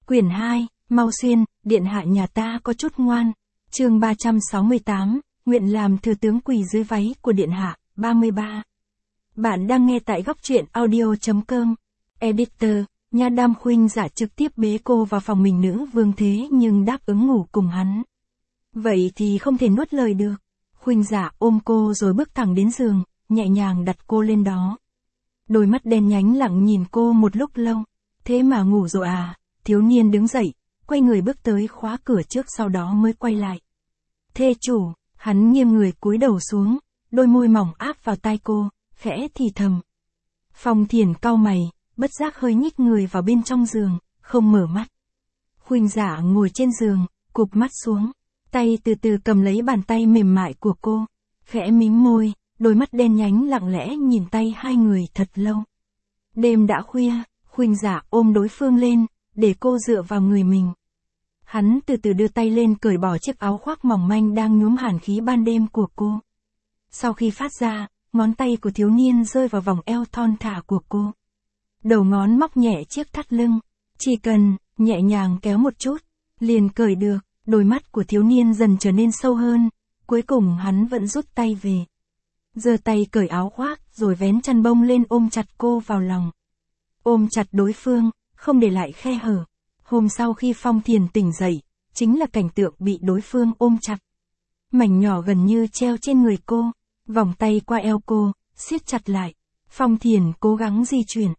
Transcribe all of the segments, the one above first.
Quyển 2, Mau Xuyên, điện hạ nhà ta có chút ngoan. Chương 368, nguyện làm thừa tướng quỳ dưới váy của điện hạ, 33. Bạn đang nghe tại góc truyện audio.com. Editor, Nha Đam Khuynh Giả trực tiếp bế cô vào phòng mình nữ vương thế nhưng đáp ứng ngủ cùng hắn. Vậy thì không thể nuốt lời được. Khuynh Giả ôm cô rồi bước thẳng đến giường, nhẹ nhàng đặt cô lên đó. Đôi mắt đen nhánh lặng nhìn cô một lúc lâu. Thế mà ngủ rồi à? Thiếu niên đứng dậy, quay người bước tới khóa cửa trước sau đó mới quay lại. Thê chủ, hắn nghiêng người cúi đầu xuống, đôi môi mỏng áp vào tai cô, khẽ thì thầm. Phong Thiền cau mày, bất giác hơi nhích người vào bên trong giường, không mở mắt. Khuynh Giả ngồi trên giường, cụp mắt xuống, tay từ từ cầm lấy bàn tay mềm mại của cô, khẽ mím môi, đôi mắt đen nhánh lặng lẽ nhìn tay hai người thật lâu. Đêm đã khuya, Khuynh Giả ôm đối phương lên, để cô dựa vào người mình. Hắn từ từ đưa tay lên cởi bỏ chiếc áo khoác mỏng manh đang nhuốm hàn khí ban đêm của cô. Sau khi phát ra, ngón tay của thiếu niên rơi vào vòng eo thon thả của cô. Đầu ngón móc nhẹ chiếc thắt lưng, chỉ cần nhẹ nhàng kéo một chút, liền cởi được. Đôi mắt của thiếu niên dần trở nên sâu hơn, cuối cùng hắn vẫn rút tay về. Giơ tay cởi áo khoác rồi vén chăn bông lên ôm chặt cô vào lòng. Ôm chặt đối phương, không để lại khe hở. Hôm sau khi Phong Thiền tỉnh dậy, chính là cảnh tượng bị đối phương ôm chặt. Mảnh nhỏ gần như treo trên người cô, vòng tay qua eo cô, siết chặt lại. Phong Thiền cố gắng di chuyển.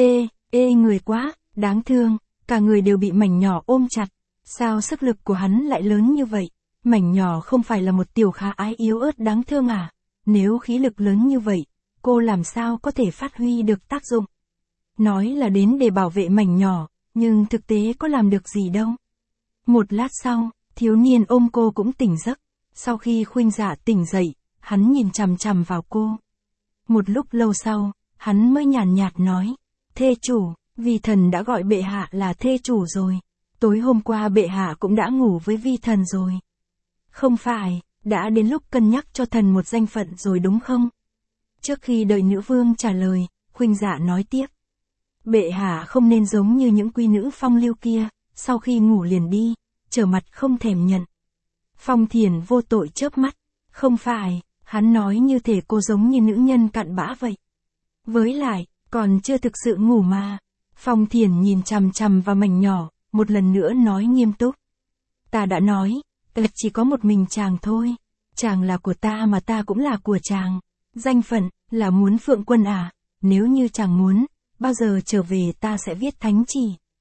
Ê người quá, đáng thương, cả người đều bị mảnh nhỏ ôm chặt. Sao sức lực của hắn lại lớn như vậy? Mảnh nhỏ không phải là một tiểu khả ái yếu ớt đáng thương à? Nếu khí lực lớn như vậy, cô làm sao có thể phát huy được tác dụng? Nói là đến để bảo vệ mảnh nhỏ, nhưng thực tế có làm được gì đâu. Một lát sau, thiếu niên ôm cô cũng tỉnh giấc. Sau khi Khuynh Giả tỉnh dậy, hắn nhìn chằm chằm vào cô. Một lúc lâu sau, hắn mới nhàn nhạt nói, thê chủ, vi thần đã gọi bệ hạ là thê chủ rồi. Tối hôm qua bệ hạ cũng đã ngủ với vi thần rồi. Không phải, đã đến lúc cân nhắc cho thần một danh phận rồi đúng không? Trước khi đợi nữ vương trả lời, Khuynh Giả nói tiếp. Bệ hạ không nên giống như những quý nữ phong lưu kia, sau khi ngủ liền đi, trở mặt không thèm nhận. Phong Thiền vô tội chớp mắt. Không phải, hắn nói như thể cô giống như nữ nhân cặn bã vậy. Với lại, còn chưa thực sự ngủ mà. Phong Thiền nhìn chằm chằm vào mảnh nhỏ, một lần nữa nói nghiêm túc. Ta đã nói, chỉ có một mình chàng thôi. Chàng là của ta mà ta cũng là của chàng. Danh phận, là muốn Phượng Quân à? Nếu như chàng muốn, bao giờ trở về ta sẽ viết thánh chỉ.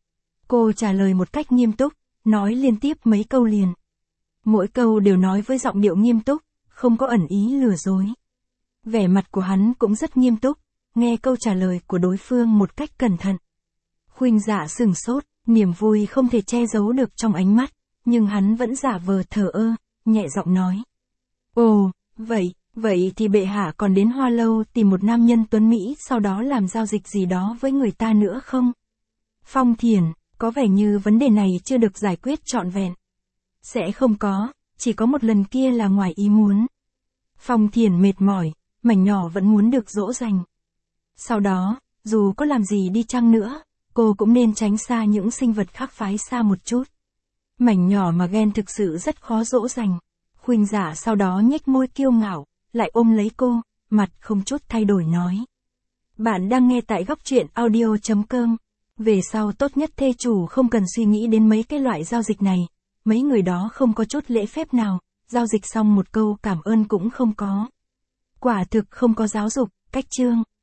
Cô trả lời một cách nghiêm túc, nói liên tiếp mấy câu liền. Mỗi câu đều nói với giọng điệu nghiêm túc, không có ẩn ý lừa dối. Vẻ mặt của hắn cũng rất nghiêm túc, nghe câu trả lời của đối phương một cách cẩn thận. Khuynh Giả sửng sốt, niềm vui không thể che giấu được trong ánh mắt, nhưng hắn vẫn giả vờ thờ ơ, nhẹ giọng nói. Ồ, vậy thì bệ hạ còn đến Hoa Lâu tìm một nam nhân tuấn Mỹ sau đó làm giao dịch gì đó với người ta nữa không? Phong Thiền, có vẻ như vấn đề này chưa được giải quyết trọn vẹn. Sẽ không có, chỉ có một lần kia là ngoài ý muốn. Phong Thiền mệt mỏi, mảnh nhỏ vẫn muốn được dỗ dành. Sau đó, dù có làm gì đi chăng nữa, cô cũng nên tránh xa những sinh vật khác phái xa một chút. Mảnh nhỏ mà ghen thực sự rất khó dỗ dành. Khuynh Giả sau đó nhếch môi kiêu ngạo, lại ôm lấy cô, mặt không chút thay đổi nói. Bạn đang nghe tại góc truyện audio.com. Về sau tốt nhất thê chủ không cần suy nghĩ đến mấy cái loại giao dịch này. Mấy người đó không có chút lễ phép nào, giao dịch xong một câu cảm ơn cũng không có. Quả thực không có giáo dục, cách chương.